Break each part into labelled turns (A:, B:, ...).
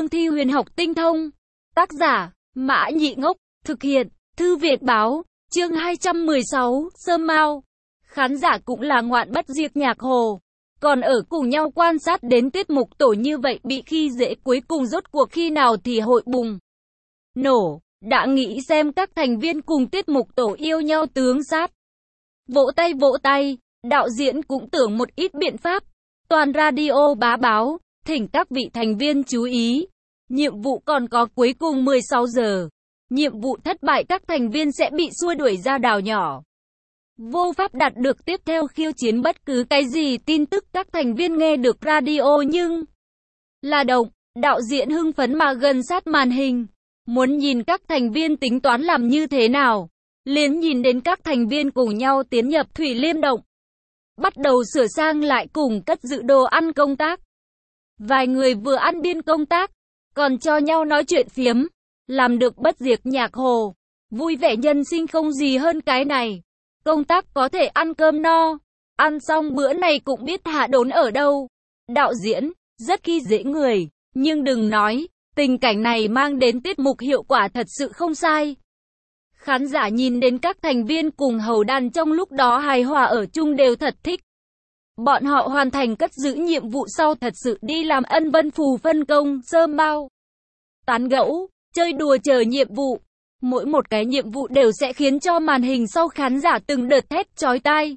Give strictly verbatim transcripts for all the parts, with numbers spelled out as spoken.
A: cương thi huyền học tinh thông. Tác giả, Mã Nhị Ngốc, thực hiện, Thư Việt Báo, chương hai trăm mười sáu, Sơ Mao. Khán giả cũng là ngoạn bất diệt nhạc hồ. Còn ở cùng nhau quan sát đến tiết mục tổ như vậy bị khi dễ cuối cùng rốt cuộc khi nào thì hội bùng nổ, đã nghĩ xem các thành viên cùng tiết mục tổ yêu nhau tướng sát. Vỗ tay vỗ tay, đạo diễn cũng tưởng một ít biện pháp. Toàn radio bá báo, thỉnh các vị thành viên chú ý. Nhiệm vụ còn có cuối cùng mười sáu giờ. Nhiệm vụ thất bại các thành viên sẽ bị xua đuổi ra đảo nhỏ. Vô pháp đạt được tiếp theo khiêu chiến bất cứ cái gì. Tin tức các thành viên nghe được radio nhưng là động, đạo diễn hưng phấn mà gần sát màn hình. Muốn nhìn các thành viên tính toán làm như thế nào. Liền nhìn đến các thành viên cùng nhau tiến nhập Thủy Liêm Động. Bắt đầu sửa sang lại cùng cất giữ đồ ăn công tác. Vài người vừa ăn biên công tác, còn cho nhau nói chuyện phiếm. Làm được bất diệt nhạc hồ. Vui vẻ nhân sinh không gì hơn cái này. Công tác có thể ăn cơm no. Ăn xong bữa này cũng biết hạ đốn ở đâu. Đạo diễn, rất khi dễ người. Nhưng đừng nói, tình cảnh này mang đến tiết mục hiệu quả thật sự không sai. Khán giả nhìn đến các thành viên cùng hầu đàn trong lúc đó hài hòa ở chung đều thật thích. Bọn họ hoàn thành cất giữ nhiệm vụ sau thật sự đi làm ân vân phù phân công, Sơ Mao. Tán gẫu, chơi đùa chờ nhiệm vụ. Mỗi một cái nhiệm vụ đều sẽ khiến cho màn hình sau khán giả từng đợt thét chói tai.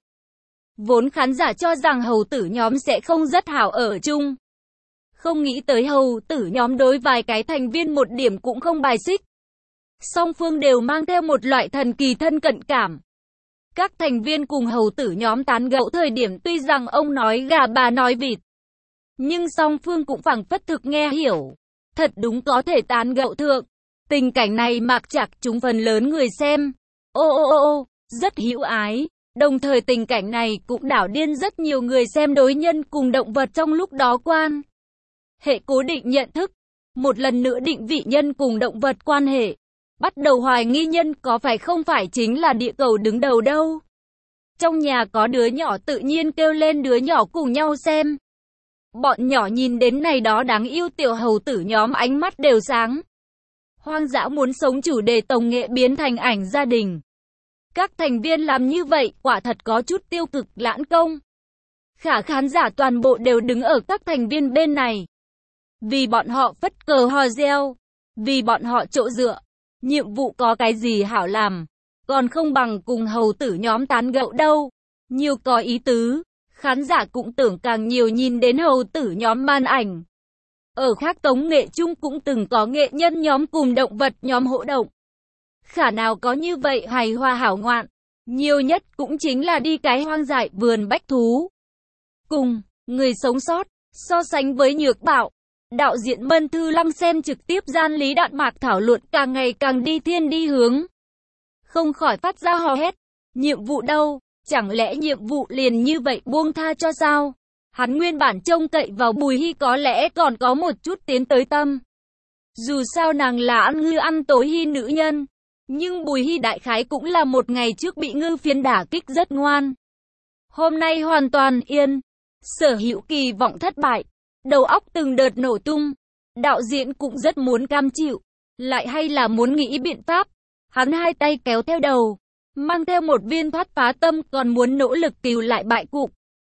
A: Vốn khán giả cho rằng hầu tử nhóm sẽ không rất hảo ở chung. Không nghĩ tới hầu tử nhóm đối vài cái thành viên một điểm cũng không bài xích. Song phương đều mang theo một loại thần kỳ thân cận cảm. Các thành viên cùng hầu tử nhóm tán gẫu thời điểm tuy rằng ông nói gà bà nói vịt. Nhưng song phương cũng phảng phất thực nghe hiểu. Thật đúng có thể tán gẫu thượng. Tình cảnh này mạc chạc chúng phần lớn người xem. Ô ô ô ô, rất hữu ái. Đồng thời tình cảnh này cũng đảo điên rất nhiều người xem đối nhân cùng động vật trong lúc đó quan hệ cố định nhận thức. Một lần nữa định vị nhân cùng động vật quan hệ. Bắt đầu hoài nghi nhân có phải không phải chính là địa cầu đứng đầu đâu. Trong nhà có đứa nhỏ tự nhiên kêu lên đứa nhỏ cùng nhau xem. Bọn nhỏ nhìn đến này đó đáng yêu tiểu hầu tử nhóm ánh mắt đều sáng. Hoang dã muốn sống chủ đề tổng nghệ biến thành ảnh gia đình. Các thành viên làm như vậy quả thật có chút tiêu cực lãng công. Khả khán giả toàn bộ đều đứng ở các thành viên bên này. Vì bọn họ phất cờ hò reo. Vì bọn họ chỗ dựa. Nhiệm vụ có cái gì hảo làm. Còn không bằng cùng hầu tử nhóm tán gẫu đâu. Nhiều có ý tứ. Khán giả cũng tưởng càng nhiều nhìn đến hầu tử nhóm màn ảnh. Ở khác tống nghệ chung cũng từng có nghệ nhân nhóm cùng động vật nhóm hỗ động. Khả nào có như vậy hài hòa hảo ngoạn. Nhiều nhất cũng chính là đi cái hoang dại vườn bách thú. Cùng, người sống sót, so sánh với nhược bạo. Đạo diễn Mân Thư Lăng xem trực tiếp gian lý đạn mạc thảo luận càng ngày càng đi thiên đi hướng. Không khỏi phát ra hò hét. Nhiệm vụ đâu? Chẳng lẽ nhiệm vụ liền như vậy buông tha cho sao? Hắn nguyên bản trông cậy vào Bùi Hy có lẽ còn có một chút tiến tới tâm. Dù sao nàng là ăn ngư ăn tối Hy nữ nhân. Nhưng Bùi Hy đại khái cũng là một ngày trước bị ngư phiến đả kích rất ngoan. Hôm nay hoàn toàn yên. Sở hữu kỳ vọng thất bại. Đầu óc từng đợt nổ tung. Đạo diễn cũng rất muốn cam chịu. Lại hay là muốn nghĩ biện pháp. Hắn hai tay kéo theo đầu. Mang theo một viên thoát phá tâm còn muốn nỗ lực cứu lại bại cục.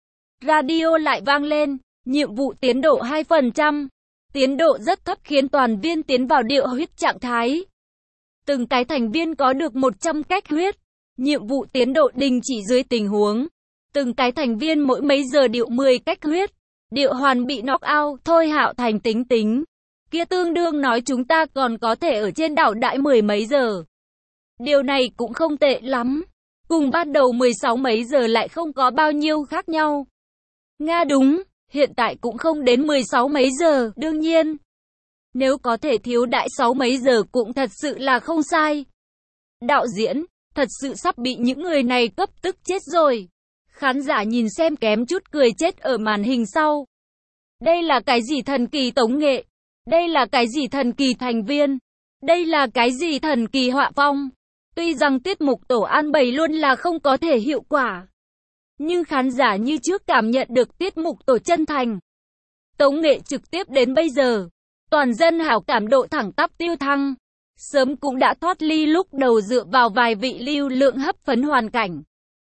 A: Radio lại vang lên. Nhiệm vụ tiến độ hai phần trăm. Tiến độ rất thấp khiến toàn viên tiến vào điệu huyết trạng thái. Từng cái thành viên có được một trăm cách huyết. Nhiệm vụ tiến độ đình chỉ dưới tình huống. Từng cái thành viên mỗi mấy giờ điệu mười cách huyết. Điệu hoàn bị knock out, thôi Hạo Thành tính tính. Kia tương đương nói chúng ta còn có thể ở trên đảo đại mười mấy giờ. Điều này cũng không tệ lắm. Cùng bắt đầu mười sáu mấy giờ lại không có bao nhiêu khác nhau. Nga đúng, hiện tại cũng không đến mười sáu mấy giờ, đương nhiên. Nếu có thể thiếu đại sáu mấy giờ cũng thật sự là không sai. Đạo diễn, thật sự sắp bị những người này cấp tức chết rồi. Khán giả nhìn xem kém chút cười chết ở màn hình sau. Đây là cái gì thần kỳ tống nghệ? Đây là cái gì thần kỳ thành viên? Đây là cái gì thần kỳ họa phong? Tuy rằng tiết mục tổ an bày luôn là không có thể hiệu quả. Nhưng khán giả như trước cảm nhận được tiết mục tổ chân thành. Tống nghệ trực tiếp đến bây giờ. toàn dân hảo cảm độ thẳng tắp tiêu thăng. Sớm cũng đã thoát ly lúc đầu dựa vào vài vị lưu lượng hấp phấn hoàn cảnh.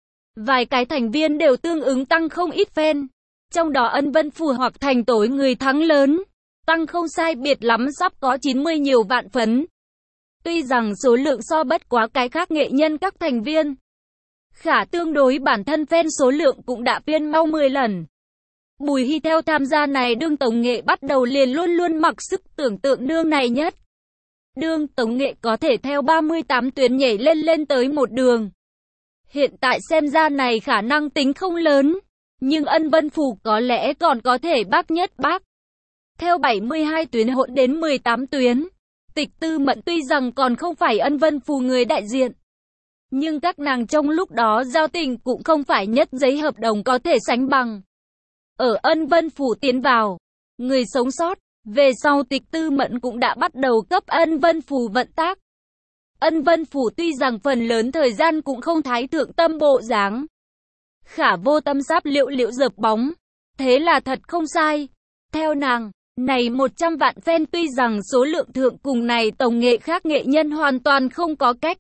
A: Vài cái thành viên đều tương ứng tăng không ít phen. Trong đó Ân Vân Phù hoặc thành tối người thắng lớn, tăng không sai biệt lắm sắp có chín mươi nhiều vạn phấn. Tuy rằng số lượng so bất quá cái khác nghệ nhân các thành viên, khả tương đối bản thân fan số lượng cũng đã phiên mau mười lần. Bùi Hy theo tham gia này đương tống nghệ bắt đầu liền luôn luôn mặc sức tưởng tượng đương này nhất. Đương tống nghệ có thể theo ba mươi tám tuyến nhảy lên lên tới một đường. Hiện tại xem ra này khả năng tính không lớn, nhưng Ân Vân Phù có lẽ còn có thể bác nhất bác. Theo bảy mươi hai tuyến hỗn đến mười tám tuyến, Tịch Tư Mẫn tuy rằng còn không phải Ân Vân Phù người đại diện, nhưng các nàng trong lúc đó giao tình cũng không phải nhất giấy hợp đồng có thể sánh bằng. Ở Ân Vân Phù tiến vào, người sống sót, về sau Tịch Tư Mẫn cũng đã bắt đầu cấp Ân Vân Phù vận tác. Ân Vân Phù tuy rằng phần lớn thời gian cũng không thái thượng tâm bộ dáng, khả vô tâm sáp liệu liệu dợp bóng, thế là thật không sai. Theo nàng, này một trăm vạn fan tuy rằng số lượng thượng cùng này tổng nghệ khác nghệ nhân hoàn toàn không có cách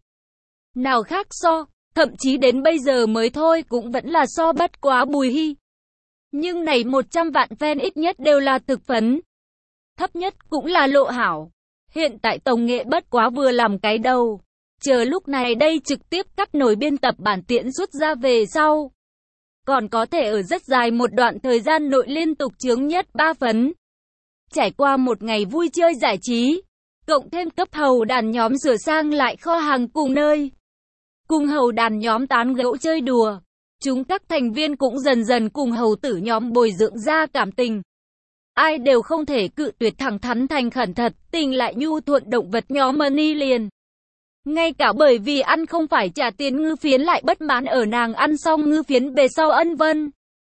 A: nào khác so, thậm chí đến bây giờ mới thôi cũng vẫn là so bất quá Bùi Hy. Nhưng này một trăm vạn fan ít nhất đều là thực phấn, thấp nhất cũng là Lộ Hảo. Hiện tại tổng nghệ bất quá vừa làm cái đầu, chờ lúc này đây trực tiếp cắt nổi biên tập bản tiễn rút ra về sau, còn có thể ở rất dài một đoạn thời gian nội liên tục chướng nhất ba phấn. Trải qua một ngày vui chơi giải trí, cộng thêm cấp hầu đàn nhóm sửa sang lại kho hàng cùng nơi, cùng hầu đàn nhóm tán gẫu chơi đùa, chúng các thành viên cũng dần dần cùng hầu tử nhóm bồi dưỡng ra cảm tình. Ai đều không thể cự tuyệt thẳng thắn thành khẩn thật, tình lại nhu thuận động vật nhóm Money liền. Ngay cả bởi vì ăn không phải trả tiền ngư phiến lại bất mãn ở nàng ăn xong ngư phiến về sau Ân Vân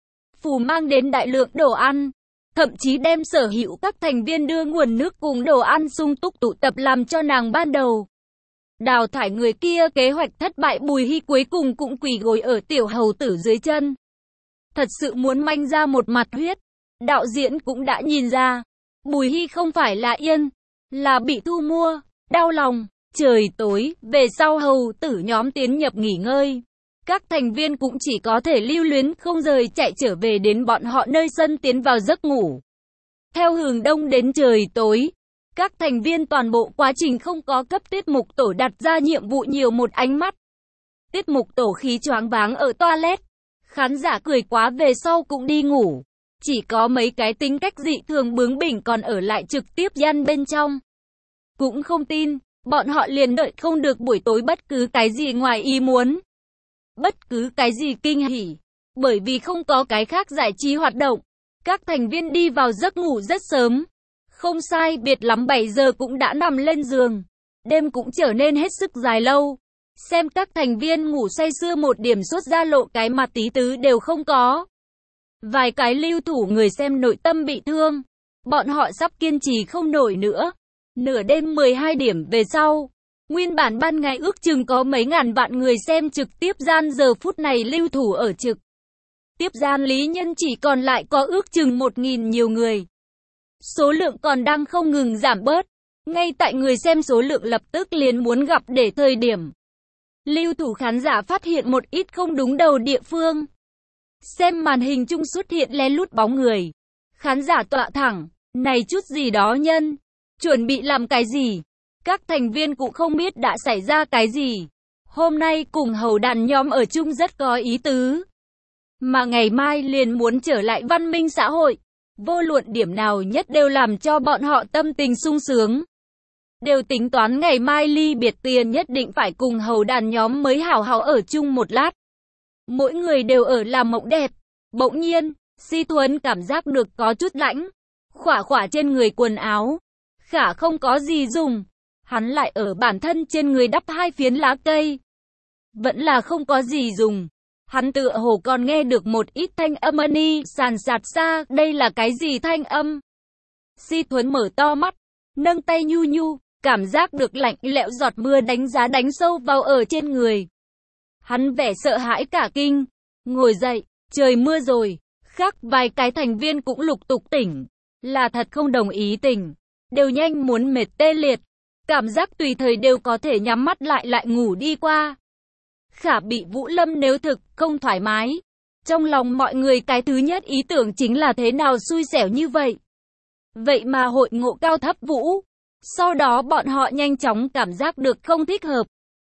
A: Phù mang đến đại lượng đồ ăn, thậm chí đem sở hữu các thành viên đưa nguồn nước cùng đồ ăn sung túc tụ tập làm cho nàng ban đầu đào thải người kia kế hoạch thất bại. Bùi Hy cuối cùng cũng quỳ gối ở tiểu hầu tử dưới chân. Thật sự muốn manh ra một mặt huyết. Đạo diễn cũng đã nhìn ra, Bùi Hy không phải là yên, là bị thu mua, đau lòng. Trời tối, về sau hầu tử nhóm tiến nhập nghỉ ngơi. Các thành viên cũng chỉ có thể lưu luyến không rời chạy trở về đến bọn họ nơi sân tiến vào giấc ngủ. Theo hướng đông đến trời tối, các thành viên toàn bộ quá trình không có cấp tiết mục tổ đặt ra nhiệm vụ nhiều một ánh mắt. Tiết mục tổ khí choáng váng ở toilet, khán giả cười quá về sau cũng đi ngủ. Chỉ có mấy cái tính cách dị thường bướng bỉnh còn ở lại trực tiếp gian bên trong. Cũng không tin, bọn họ liền đợi không được buổi tối bất cứ cái gì ngoài ý muốn. Bất cứ cái gì kinh hỉ. Bởi vì không có cái khác giải trí hoạt động, các thành viên đi vào giấc ngủ rất sớm. Không sai biệt lắm bảy giờ cũng đã nằm lên giường. Đêm cũng trở nên hết sức dài lâu. Xem các thành viên ngủ say sưa một điểm sốt ra lộ cái mặt tí tứ đều không có. Vài cái lưu thủ người xem nội tâm bị thương. Bọn họ sắp kiên trì không nổi nữa. Nửa đêm mười hai điểm về sau, nguyên bản ban ngày ước chừng có mấy ngàn vạn người xem trực tiếp gian giờ phút này lưu thủ ở trực tiếp gian lý nhân chỉ còn lại có ước chừng một nghìn nhiều người. Số lượng còn đang không ngừng giảm bớt. Ngay tại người xem số lượng lập tức liền muốn gặp để thời điểm lưu thủ khán giả phát hiện một ít không đúng đầu địa phương. Xem màn hình chung xuất hiện lén lút bóng người. Khán giả tọa thẳng, này chút gì đó nhân, chuẩn bị làm cái gì? Các thành viên cũng không biết đã xảy ra cái gì. Hôm nay cùng hầu đàn nhóm ở chung rất có ý tứ. Mà ngày mai liền muốn trở lại văn minh xã hội. Vô luận điểm nào nhất đều làm cho bọn họ tâm tình sung sướng. Đều tính toán ngày mai ly biệt tiền nhất định phải cùng hầu đàn nhóm mới hảo hảo ở chung một lát. Mỗi người đều ở làm mộng đẹp. Bỗng nhiên, Si Thuấn cảm giác được có chút lạnh. Khỏa khỏa trên người quần áo. Khả không có gì dùng. Hắn lại ở bản thân trên người đắp hai phiến lá cây. Vẫn là không có gì dùng. Hắn tựa hồ còn nghe được một ít thanh âm ni sàn sạt xa. Đây là cái gì thanh âm? Si Thuấn mở to mắt. Nâng tay nhu nhu. Cảm giác được lạnh lẽo giọt mưa đánh giá đánh sâu vào ở trên người. Hắn vẻ sợ hãi cả kinh. Ngồi dậy. Trời mưa rồi. Khác vài cái thành viên cũng lục tục tỉnh. Là thật không đồng ý tỉnh. đều nhanh muốn mệt tê liệt. Cảm giác tùy thời đều có thể nhắm mắt lại lại ngủ đi qua. Khả bị Vũ Lâm nếu thực không thoải mái. Trong lòng mọi người cái thứ nhất ý tưởng chính là thế nào xui xẻo như vậy. Vậy mà hội ngộ cao thấp Vũ. Sau đó bọn họ nhanh chóng cảm giác được không thích hợp.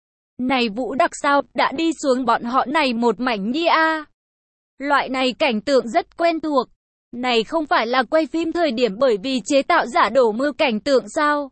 A: Này Vũ Đặc sao đã đi xuống bọn họ này một mảnh nhi a. Loại này cảnh tượng rất quen thuộc. Này không phải là quay phim thời điểm bởi vì chế tạo giả đổ mưa cảnh tượng sao?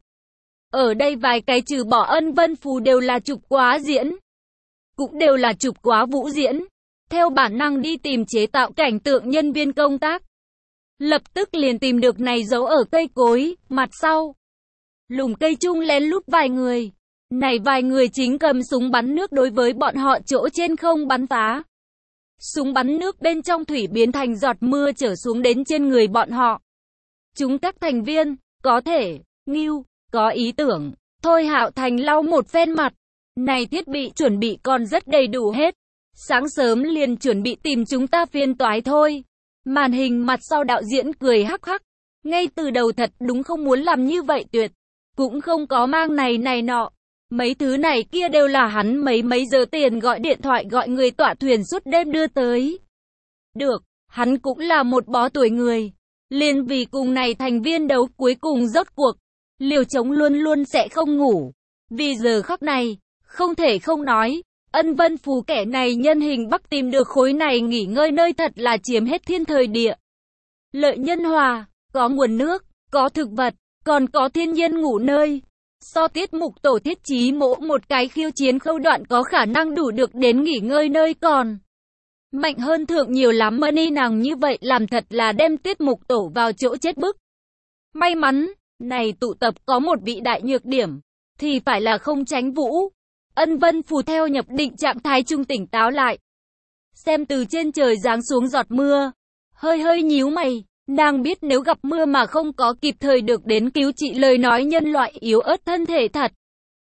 A: Ở đây vài cái trừ bỏ Ân Vân Phù đều là chụp quá diễn. Cũng đều là chụp quá Vũ diễn. Theo bản năng đi tìm chế tạo cảnh tượng nhân viên công tác. Lập tức liền tìm được này giấu ở cây cối, mặt sau. Lùm cây chung lén lút vài người. Này vài người chính cầm súng bắn nước đối với bọn họ chỗ trên không bắn phá. Súng bắn nước bên trong thủy biến thành giọt mưa trở xuống đến trên người bọn họ. Chúng các thành viên, có thể, nghiêu, có ý tưởng. Thôi Hạo Thành lau một phen mặt. Này thiết bị chuẩn bị còn rất đầy đủ hết. Sáng sớm liền chuẩn bị tìm chúng ta phiên toái thôi. Màn hình mặt sau đạo diễn cười hắc hắc. Ngay từ đầu thật đúng không muốn làm như vậy tuyệt. Cũng không có mang này này nọ. Mấy thứ này kia đều là hắn mấy mấy giờ tiền gọi điện thoại gọi người tọa thuyền suốt đêm đưa tới. Được, hắn cũng là một bó tuổi người. Liền vì cùng này thành viên đấu cuối cùng rốt cuộc. Liều chống luôn luôn sẽ không ngủ. Vì giờ khắc này, không thể không nói. Ân Vân Phù kẻ này nhân hình Bắc tìm được khối này nghỉ ngơi nơi thật là chiếm hết thiên thời địa. Lợi nhân hòa, có nguồn nước, có thực vật, còn có thiên nhiên ngủ nơi. So tiết mục tổ thiết trí mỗ một cái khiêu chiến khâu đoạn có khả năng đủ được đến nghỉ ngơi nơi còn. Mạnh hơn thượng nhiều lắm money nàng như vậy làm thật là đem tiết mục tổ vào chỗ chết bức. May mắn, này tụ tập có một vị đại nhược điểm, thì phải là không tránh Vũ. Ân Vân Phù theo nhập định trạng thái trung tỉnh táo lại. Xem từ trên trời giáng xuống giọt mưa. Hơi hơi nhíu mày, nàng biết nếu gặp mưa mà không có kịp thời được đến cứu trị lời nói nhân loại yếu ớt thân thể thật.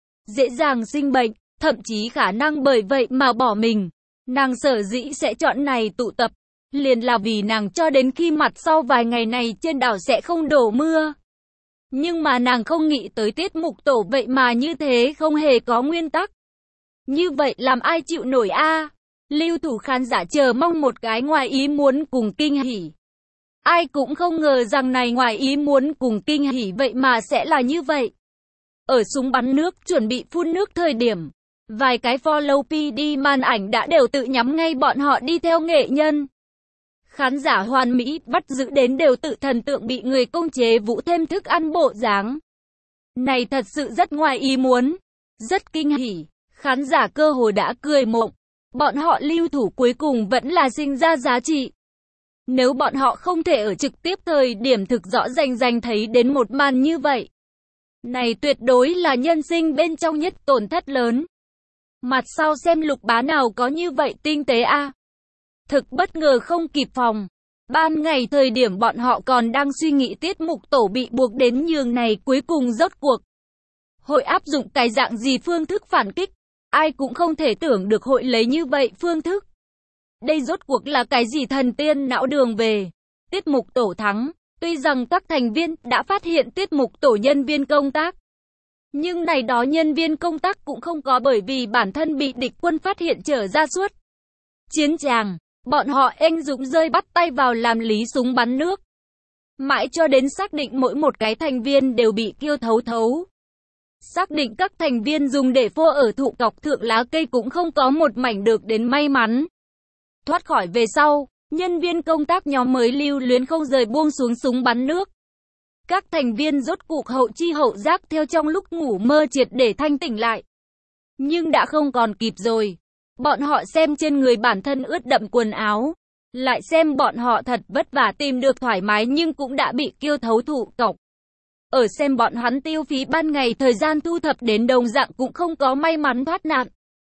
A: Dễ dàng sinh bệnh, thậm chí khả năng bởi vậy mà bỏ mình. Nàng sở dĩ sẽ chọn này tụ tập. Liền là vì nàng cho đến khi mặt sau vài ngày này trên đảo sẽ không đổ mưa. Nhưng mà nàng không nghĩ tới tiết mục tổ vậy mà như thế không hề có nguyên tắc. Như vậy làm ai chịu nổi a? Lưu thủ khán giả chờ mong một cái ngoài ý muốn cùng kinh hỉ. Ai cũng không ngờ rằng này ngoài ý muốn cùng kinh hỉ vậy mà sẽ là như vậy. Ở súng bắn nước chuẩn bị phun nước thời điểm, vài cái follow pê đê màn ảnh đã đều tự nhắm ngay bọn họ đi theo nghệ nhân. Khán giả hoàn mỹ bắt giữ đến đều tự thần tượng bị người công chế Vũ thêm thức ăn bộ dáng. Này thật sự rất ngoài ý muốn, rất kinh hỉ. Khán giả cơ hồ đã cười mộng. Bọn họ lưu thủ cuối cùng vẫn là sinh ra giá trị. Nếu bọn họ không thể ở trực tiếp thời điểm thực rõ rành rành thấy đến một màn như vậy. Này tuyệt đối là nhân sinh bên trong nhất tổn thất lớn. Mặt sau xem Lục Bá nào có như vậy tinh tế a. À? Thực bất ngờ không kịp phòng. Ban ngày thời điểm bọn họ còn đang suy nghĩ tiết mục tổ bị buộc đến nhường này cuối cùng rốt cuộc. Hội áp dụng cái dạng gì phương thức phản kích. Ai cũng không thể tưởng được hội lấy như vậy phương thức. Đây rốt cuộc là cái gì thần tiên não đường về. Tiết mục tổ thắng. Tuy rằng các thành viên đã phát hiện tiết mục tổ nhân viên công tác. Nhưng này đó nhân viên công tác cũng không có bởi vì bản thân bị địch quân phát hiện trở ra suốt. Chiến tràng, bọn họ anh dũng rơi bắt tay vào làm lý súng bắn nước. Mãi cho đến xác định mỗi một cái thành viên đều bị kiêu thấu thấu. Xác định các thành viên dùng để phô ở thụ cọc thượng lá cây cũng không có một mảnh được đến may mắn. Thoát khỏi về sau, nhân viên công tác nhóm mới lưu luyến không rời buông xuống súng bắn nước. Các thành viên rốt cuộc hậu chi hậu giác theo trong lúc ngủ mơ triệt để thanh tỉnh lại. Nhưng đã không còn kịp rồi. Bọn họ xem trên người bản thân ướt đậm quần áo. Lại xem bọn họ thật vất vả tìm được thoải mái nhưng cũng đã bị kiêu thấu thụ cọc. Ở xem bọn hắn tiêu phí ban ngày thời gian thu thập đến đồng dạng cũng không có may mắn thoát nạn.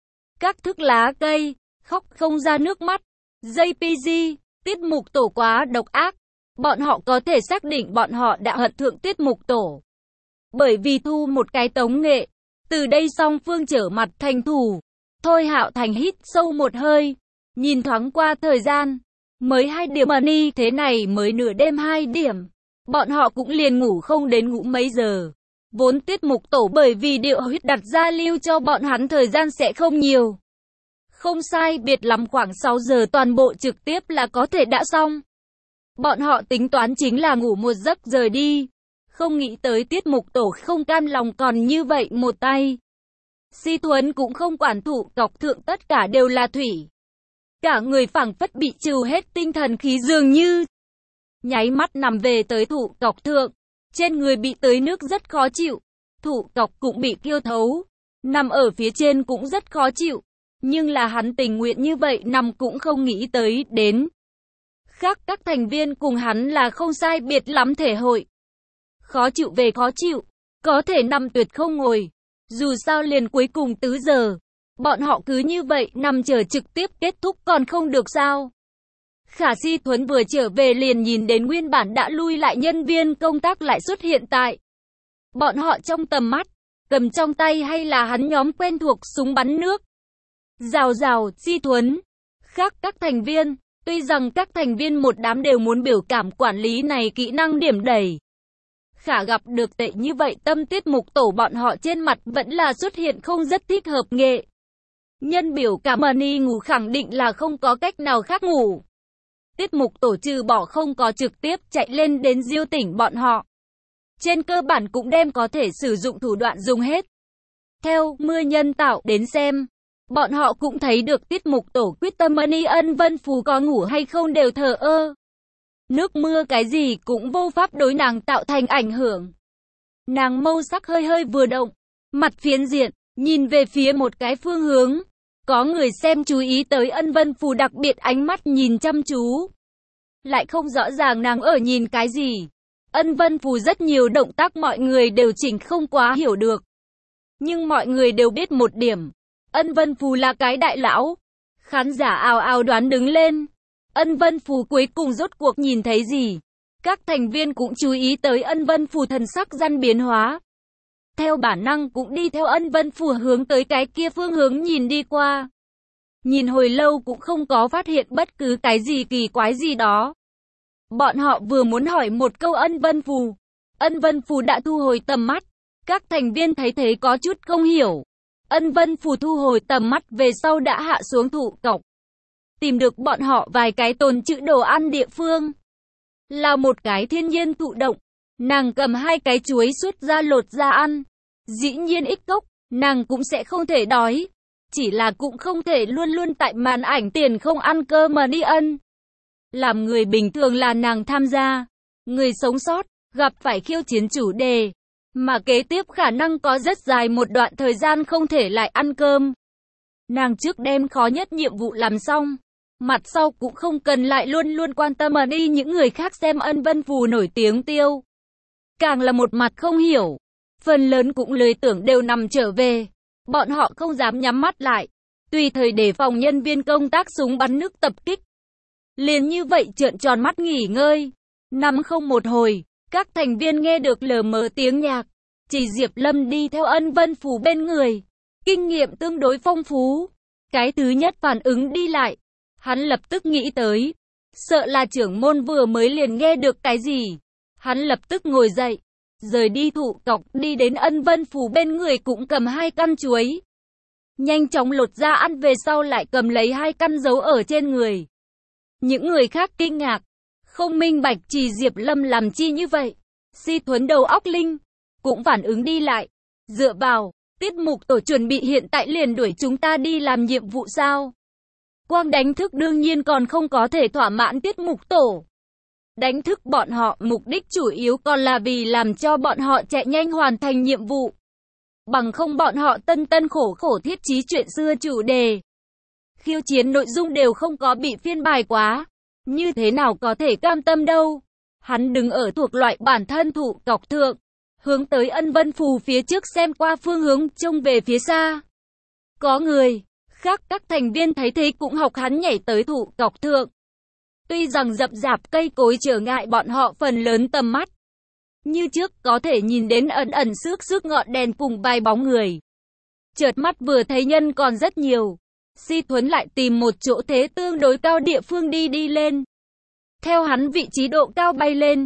A: Các thức lá cây, khóc không ra nước mắt. gi pê giê, tiết mục tổ quá độc ác. Bọn họ có thể xác định bọn họ đã hận thượng tiết mục tổ. Bởi vì thu một cái tống nghệ. Từ đây song phương trở mặt thành thù. Thôi Hạo Thành hít sâu một hơi. Nhìn thoáng qua thời gian. Mới hai điểm money thế này mới nửa đêm hai điểm. bọn họ cũng liền ngủ không đến ngủ mấy giờ. Vốn tiết mục tổ bởi vì điệu huyết đặt ra lưu cho bọn hắn thời gian sẽ không nhiều. Không sai biệt lắm khoảng sáu giờ toàn bộ trực tiếp là có thể đã xong. Bọn họ tính toán chính là ngủ một giấc rời đi. Không nghĩ tới tiết mục tổ không cam lòng còn như vậy một tay. Si Thuấn cũng không quản thụ cọc thượng tất cả đều là thủy. Cả người phảng phất bị trừ hết tinh thần khí dường như. Nháy mắt nằm về tới thụ cọc thượng. Trên người bị tưới nước rất khó chịu. Thụ cọc cũng bị kiêu thấu. Nằm ở phía trên cũng rất khó chịu. Nhưng là hắn tình nguyện như vậy nằm cũng không nghĩ tới đến. Khác các thành viên cùng hắn là không sai biệt lắm thể hội. Khó chịu về khó chịu. Có thể nằm tuyệt không ngồi. Dù sao liền cuối cùng tứ giờ. Bọn họ cứ như vậy nằm chờ trực tiếp kết thúc còn không được sao. Khả Si Thuấn vừa trở về liền nhìn đến nguyên bản đã lui lại nhân viên công tác lại xuất hiện tại. Bọn họ trong tầm mắt, cầm trong tay hay là hắn nhóm quen thuộc súng bắn nước. Rào rào, Si Thuấn. Khác các thành viên, tuy rằng các thành viên một đám đều muốn biểu cảm quản lý này kỹ năng điểm đẩy. Khả gặp được tệ như vậy tâm tiết mục tổ bọn họ trên mặt vẫn là xuất hiện không rất thích hợp nghệ. Nhân biểu cảm Money ngủ khẳng định là không có cách nào khác ngủ. Tiết mục tổ trừ bỏ không có trực tiếp chạy lên đến diêu tỉnh bọn họ. Trên cơ bản cũng đem có thể sử dụng thủ đoạn dùng hết. Theo mưa nhân tạo đến xem, bọn họ cũng thấy được tiết mục tổ quyết tâm Money Ân Vân Phù có ngủ hay không đều thờ ơ. Nước mưa cái gì cũng vô pháp đối nàng tạo thành ảnh hưởng. Nàng mâu sắc hơi hơi vừa động, mặt phiến diện, nhìn về phía một cái phương hướng. Có người xem chú ý tới Ân Vân Phù đặc biệt ánh mắt nhìn chăm chú. Lại không rõ ràng nàng ở nhìn cái gì. Ân Vân Phù rất nhiều động tác mọi người đều chỉnh không quá hiểu được. Nhưng mọi người đều biết một điểm. Ân Vân Phù là cái đại lão. Khán giả ào ào đoán đứng lên. Ân Vân Phù cuối cùng rốt cuộc nhìn thấy gì? Các thành viên cũng chú ý tới Ân Vân Phù thần sắc gian biến hóa. Theo bản năng cũng đi theo Ân Vân Phù hướng tới cái kia phương hướng nhìn đi qua. Nhìn hồi lâu cũng không có phát hiện bất cứ cái gì kỳ quái gì đó. Bọn họ vừa muốn hỏi một câu Ân Vân Phù. Ân Vân Phù đã thu hồi tầm mắt. Các thành viên thấy thế có chút không hiểu. Ân Vân Phù thu hồi tầm mắt về sau đã hạ xuống thụ cọc. Tìm được bọn họ vài cái tồn trữ đồ ăn địa phương. Là một cái thiên nhiên thụ động. Nàng cầm hai cái chuối xuất ra lột ra ăn. Dĩ nhiên ít cốc, nàng cũng sẽ không thể đói. Chỉ là cũng không thể luôn luôn tại màn ảnh tiền không ăn cơm mà đi ân. Làm người bình thường là nàng tham gia. Người sống sót, gặp phải khiêu chiến chủ đề. Mà kế tiếp khả năng có rất dài một đoạn thời gian không thể lại ăn cơm. Nàng trước đem khó nhất nhiệm vụ làm xong. Mặt sau cũng không cần lại luôn luôn quan tâm mà đi những người khác xem Ân Vân Phù nổi tiếng tiêu. Càng là một mặt không hiểu. Phần lớn cũng lười tưởng đều nằm trở về. Bọn họ không dám nhắm mắt lại. Tùy thời đề phòng nhân viên công tác súng bắn nước tập kích. Liền như vậy trợn tròn mắt nghỉ ngơi. Nằm không một hồi, các thành viên nghe được lờ mờ tiếng nhạc. Chỉ Diệp Lâm đi theo Ân Vân Phù bên người. Kinh nghiệm tương đối phong phú. Cái thứ nhất phản ứng đi lại. Hắn lập tức nghĩ tới. Sợ là trưởng môn vừa mới liền nghe được cái gì. Hắn lập tức ngồi dậy. Rời đi thụ cọc đi đến Ân Vân Phù bên người cũng cầm hai căn chuối. Nhanh chóng lột ra ăn về sau lại cầm lấy hai căn giấu ở trên người. Những người khác kinh ngạc. Không minh bạch Trì Diệp Lâm làm chi như vậy. Si Thuấn đầu óc linh. Cũng phản ứng đi lại. Dựa vào, tiết mục tổ chuẩn bị hiện tại liền đuổi chúng ta đi làm nhiệm vụ sao? Quang đánh thức đương nhiên còn không có thể thỏa mãn tiết mục tổ. Đánh thức bọn họ mục đích chủ yếu còn là vì làm cho bọn họ chạy nhanh hoàn thành nhiệm vụ. Bằng không bọn họ tân tân khổ khổ thiết trí chuyện xưa chủ đề. Khiêu chiến nội dung đều không có bị phiên bài quá. Như thế nào có thể cam tâm đâu. Hắn đứng ở thuộc loại bản thân thụ cọc thượng. Hướng tới Ân Vân Phù phía trước xem qua phương hướng trông về phía xa. Có người, khác các thành viên thấy thế cũng học hắn nhảy tới thụ cọc thượng. Tuy rằng rậm rạp cây cối trở ngại bọn họ phần lớn tầm mắt. Như trước có thể nhìn đến ẩn ẩn xước xước ngọn đèn cùng vài bóng người. Chợt mắt vừa thấy nhân còn rất nhiều. Si Thuấn lại tìm một chỗ thế tương đối cao địa phương đi đi lên. Theo hắn vị trí độ cao bay lên.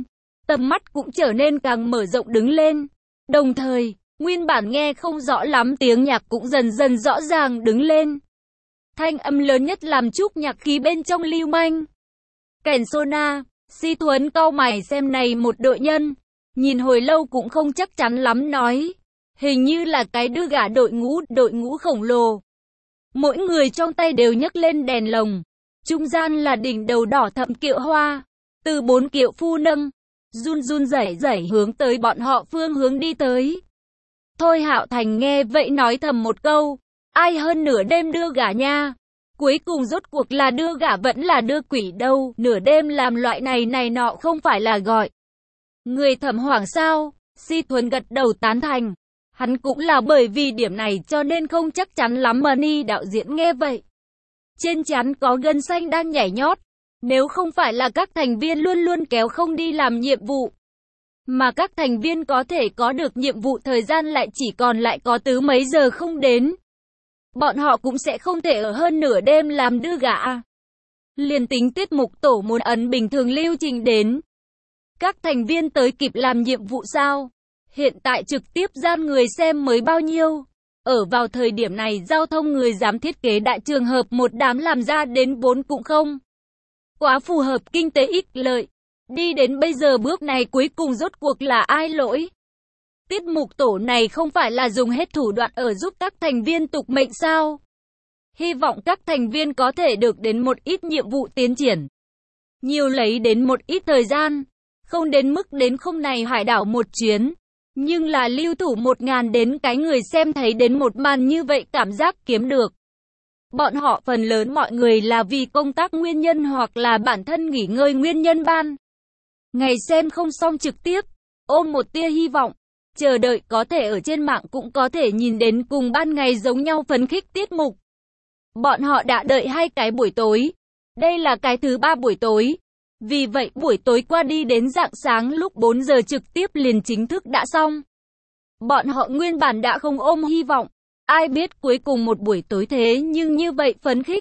A: tầm mắt cũng trở nên càng mở rộng đứng lên. Đồng thời, nguyên bản nghe không rõ lắm tiếng nhạc cũng dần dần rõ ràng đứng lên. Thanh âm lớn nhất làm chúc nhạc khí bên trong lưu manh. Kèn Sona, Si Thuấn cau mày xem này một đội nhân, nhìn hồi lâu cũng không chắc chắn lắm nói. Hình như là cái đưa gả đội ngũ, đội ngũ khổng lồ. Mỗi người trong tay đều nhấc lên đèn lồng. Trung gian là đỉnh đầu đỏ thẫm kiệu hoa. Từ bốn kiệu phu nâng, run run rẩy rẩy hướng tới bọn họ phương hướng đi tới. Thôi Hạo Thành nghe vậy nói thầm một câu. Ai hơn nửa đêm đưa gả nha. Cuối cùng rốt cuộc là đưa gả vẫn là đưa quỷ đâu. Nửa đêm làm loại này này nọ không phải là gọi người thầm hoảng sao. Si Thuấn gật đầu tán thành. Hắn cũng là bởi vì điểm này cho nên không chắc chắn lắm mà Ni đạo diễn nghe vậy. Trên trán có gân xanh đang nhảy nhót. Nếu không phải là các thành viên luôn luôn kéo không đi làm nhiệm vụ, mà các thành viên có thể có được nhiệm vụ thời gian lại chỉ còn lại có tứ mấy giờ không đến, bọn họ cũng sẽ không thể ở hơn nửa đêm làm đưa gả. Liền tính tiết mục tổ muốn ấn bình thường lưu trình đến, các thành viên tới kịp làm nhiệm vụ sao? Hiện tại trực tiếp gian người xem mới bao nhiêu? Ở vào thời điểm này giao thông người dám thiết kế đại trường hợp một đám làm ra đến bốn cũng không quá phù hợp kinh tế ích lợi. Đi đến bây giờ bước này cuối cùng rốt cuộc là ai lỗi? Tiết mục tổ này không phải là dùng hết thủ đoạn ở giúp các thành viên tục mệnh sao? Hy vọng các thành viên có thể được đến một ít nhiệm vụ tiến triển. Nhiều lấy đến một ít thời gian. Không đến mức đến không này hải đảo một chuyến. Nhưng là lưu thủ một ngàn đến cái người xem thấy đến một màn như vậy cảm giác kiếm được. Bọn họ phần lớn mọi người là vì công tác nguyên nhân hoặc là bản thân nghỉ ngơi nguyên nhân ban. Ngày xem không xong trực tiếp, ôm một tia hy vọng, chờ đợi có thể ở trên mạng cũng có thể nhìn đến cùng ban ngày giống nhau phấn khích tiết mục. Bọn họ đã đợi hai cái buổi tối, đây là cái thứ ba buổi tối. Vì vậy buổi tối qua đi đến rạng sáng lúc bốn giờ trực tiếp liền chính thức đã xong. Bọn họ nguyên bản đã không ôm hy vọng. Ai biết cuối cùng một buổi tối thế nhưng như vậy phấn khích.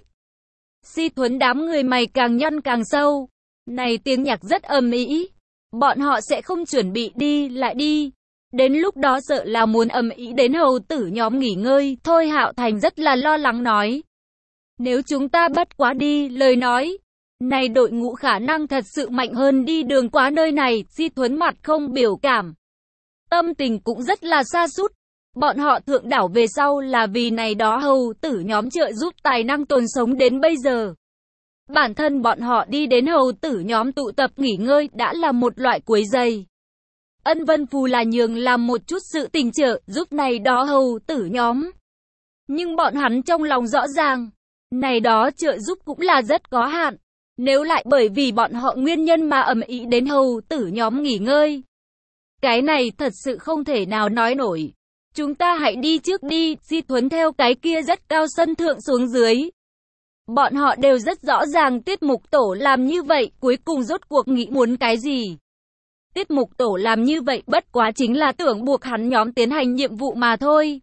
A: Si Thuấn đám người mày càng nhăn càng sâu. Này tiếng nhạc rất ầm ĩ. Bọn họ sẽ không chuẩn bị đi lại đi. Đến lúc đó sợ là muốn ầm ĩ đến hầu tử nhóm nghỉ ngơi. Thôi Hạo Thành rất là lo lắng nói. Nếu chúng ta bất quá đi lời nói. Này đội ngũ khả năng thật sự mạnh hơn đi đường quá nơi này. Si Thuấn mặt không biểu cảm. Tâm tình cũng rất là sa sút. Bọn họ thượng đảo về sau là vì này đó hầu tử nhóm trợ giúp tài năng tồn sống đến bây giờ. Bản thân bọn họ đi đến hầu tử nhóm tụ tập nghỉ ngơi đã là một loại quấy rầy. Ân Vân Phù là nhường làm một chút sự tình trợ giúp này đó hầu tử nhóm. Nhưng bọn hắn trong lòng rõ ràng, này đó trợ giúp cũng là rất có hạn. Nếu lại bởi vì bọn họ nguyên nhân mà ầm ĩ đến hầu tử nhóm nghỉ ngơi. Cái này thật sự không thể nào nói nổi. Chúng ta hãy đi trước đi, Si Thuấn theo cái kia rất cao sân thượng xuống dưới. Bọn họ đều rất rõ ràng tiết mục tổ làm như vậy, cuối cùng rốt cuộc nghĩ muốn cái gì. Tiết mục tổ làm như vậy bất quá chính là tưởng buộc hắn nhóm tiến hành nhiệm vụ mà thôi.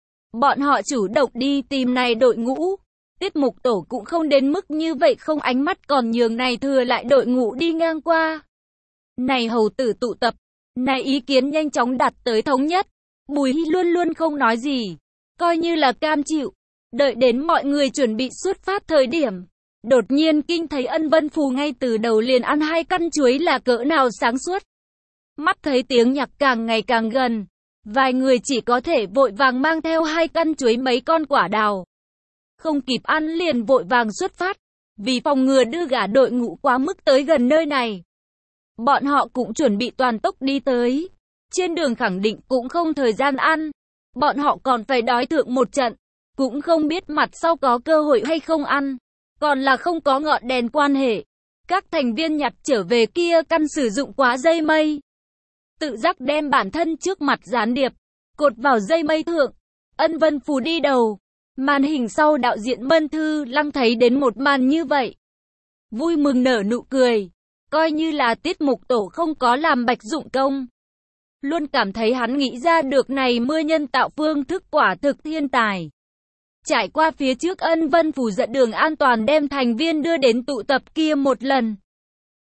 A: Bọn họ chủ động đi tìm này đội ngũ. Tiết mục tổ cũng không đến mức như vậy không ánh mắt còn nhường này thừa lại đội ngũ đi ngang qua. Này hầu tử tụ tập, này ý kiến nhanh chóng đạt tới thống nhất. Bùi Hy luôn luôn không nói gì, coi như là cam chịu. Đợi đến mọi người chuẩn bị xuất phát thời điểm, đột nhiên kinh thấy Ân Vân Phù ngay từ đầu liền ăn hai căn chuối là cỡ nào sáng suốt. Mắt thấy tiếng nhạc càng ngày càng gần, vài người chỉ có thể vội vàng mang theo hai căn chuối mấy con quả đào. Không kịp ăn liền vội vàng xuất phát, vì phòng ngừa đưa gả đội ngũ quá mức tới gần nơi này. Bọn họ cũng chuẩn bị toàn tốc đi tới. Trên đường khẳng định cũng không thời gian ăn. Bọn họ còn phải đói thượng một trận. Cũng không biết mặt sau có cơ hội hay không ăn. Còn là không có ngọn đèn quan hệ. Các thành viên nhặt trở về kia căn sử dụng quá dây mây. Tự giác đem bản thân trước mặt gián điệp. Cột vào dây mây thượng. Ân Vân Phù đi đầu. Màn hình sau đạo diễn Mân Thư Lăng thấy đến một màn như vậy. Vui mừng nở nụ cười. Coi như là tiết mục tổ không có làm bạch dụng công. Luôn cảm thấy hắn nghĩ ra được này mưa nhân tạo phương thức quả thực thiên tài. Trải qua phía trước Ân Vân Phù dẫn đường an toàn đem thành viên đưa đến tụ tập kia một lần.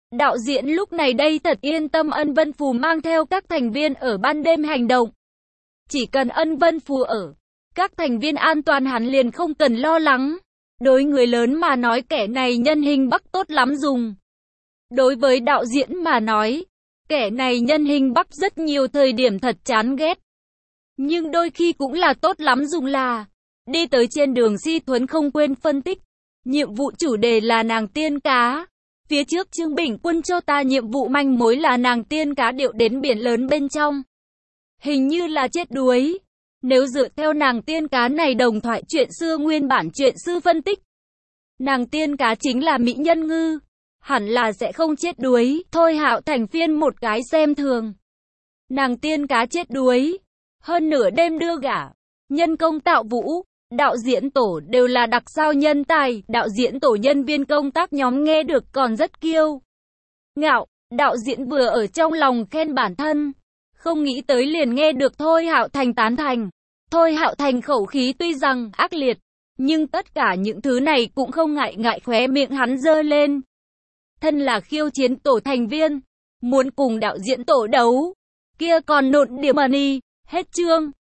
A: Đạo diễn lúc này đây thật yên tâm Ân Vân Phù mang theo các thành viên ở ban đêm hành động. Chỉ cần Ân Vân Phù ở, các thành viên an toàn hắn liền không cần lo lắng. Đối người lớn mà nói kẻ này nhân hình Bắc tốt lắm dùng. Đối với đạo diễn mà nói, kẻ này nhân hình Bắc rất nhiều thời điểm thật chán ghét. Nhưng đôi khi cũng là tốt lắm dùng là. Đi tới trên đường Si Thuấn không quên phân tích. Nhiệm vụ chủ đề là nàng tiên cá. Phía trước Trương Bình Quân cho ta nhiệm vụ manh mối là nàng tiên cá điệu đến biển lớn bên trong. Hình như là chết đuối. Nếu dựa theo nàng tiên cá này đồng thoại chuyện xưa nguyên bản chuyện sư phân tích. Nàng tiên cá chính là mỹ nhân ngư. Hẳn là sẽ không chết đuối. Thôi Hạo Thành phiên một cái xem thường. Nàng tiên cá chết đuối. Hơn nửa đêm đưa gả. Nhân công tạo vũ. Đạo diễn tổ đều là đặc sao nhân tài. Đạo diễn tổ nhân viên công tác nhóm nghe được còn rất kiêu ngạo. Đạo diễn vừa ở trong lòng khen bản thân. Không nghĩ tới liền nghe được Thôi Hạo Thành tán thành. Thôi Hạo Thành khẩu khí tuy rằng ác liệt. Nhưng tất cả những thứ này cũng không ngại ngại khóe miệng hắn giơ lên. Thân là khiêu chiến tổ thành viên. Muốn cùng đạo diễn tổ đấu. Kia còn nộn điểm money. Hết chương.